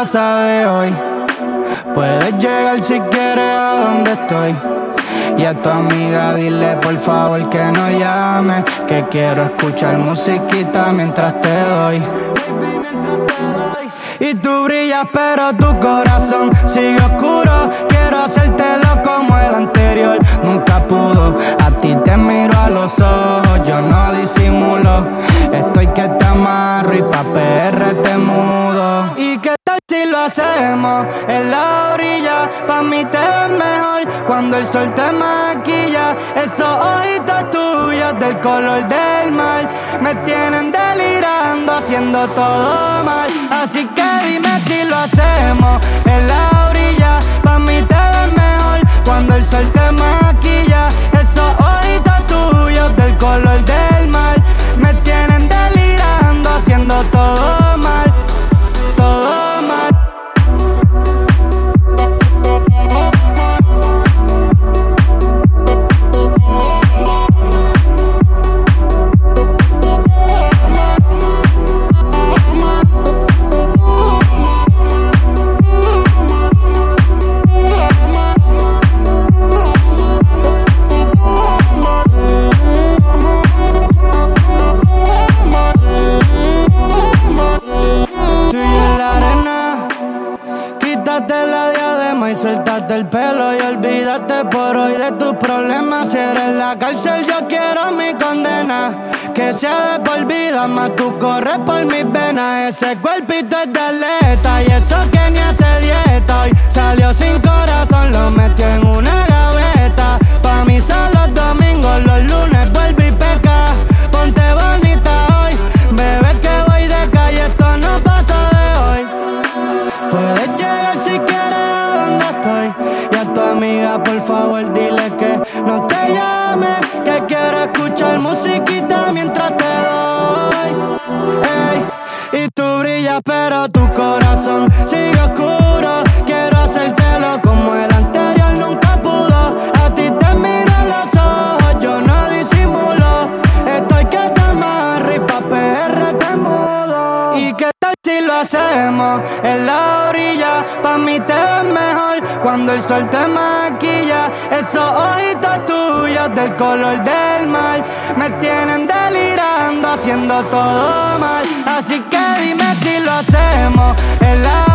pasa de hoy. Puedes llegar si quieres a donde estoy. Y a tu amiga dile por favor que no llame, que quiero escuchar musiquita mientras te doy. Y tú brillas pero tu corazón sigue oscuro. Quiero hacértelo como el anterior nunca pudo. A ti te miro a los ojos, yo no disimulo. Estoy que te amarro y pa' PR te mudo. ¿Y qué tal si lo hacemos en la orilla? Pa' mí te ves mejor cuando el sol te maquilla. Esos ojitos tuyos del color del mar me tienen delirando, haciendo todo mal. Así que dime si lo hacemos en la orilla. Pa' mí te ves mejor cuando el sol te maquilla. Esos ojitos tuyos del color del mar me tienen delirando, haciendo todo mal, todo mal. Suéltate el pelo y olvídate por hoy de tus problemas. Si eres en la cárcel yo quiero mi condena, que sea de por vida, más tú corres por mis venas. Ese cuerpito es de atleta y eso que ni hace dieta. Hoy salió sin corazón, lo metió en una gaveta. Pa' mí son los domingos, los lunes vuelve y peca. Ponte bonita hoy, bebé que voy de calle, esto no pasa de hoy. Puedes llegar si quieres a donde estoy. Y a tu amiga por favor dile que no te llame, que quiero escuchar musiquita mientras te doy. Ey, y tú brillas pero tu corazón sigue oscuro. Quiero hacértelo como el anterior nunca pudo. A ti te miro a los ojos, yo no disimulo. Estoy que te amarro y pa' PR te mudo. ¿Y qué tal si lo hacemos en la orilla? Pa' mí te ves mejor cuando el sol te maquilla. Esos ojitos tuyos del color del mar me tienen delirando, haciendo todo mal. Así que dime si lo hacemos en la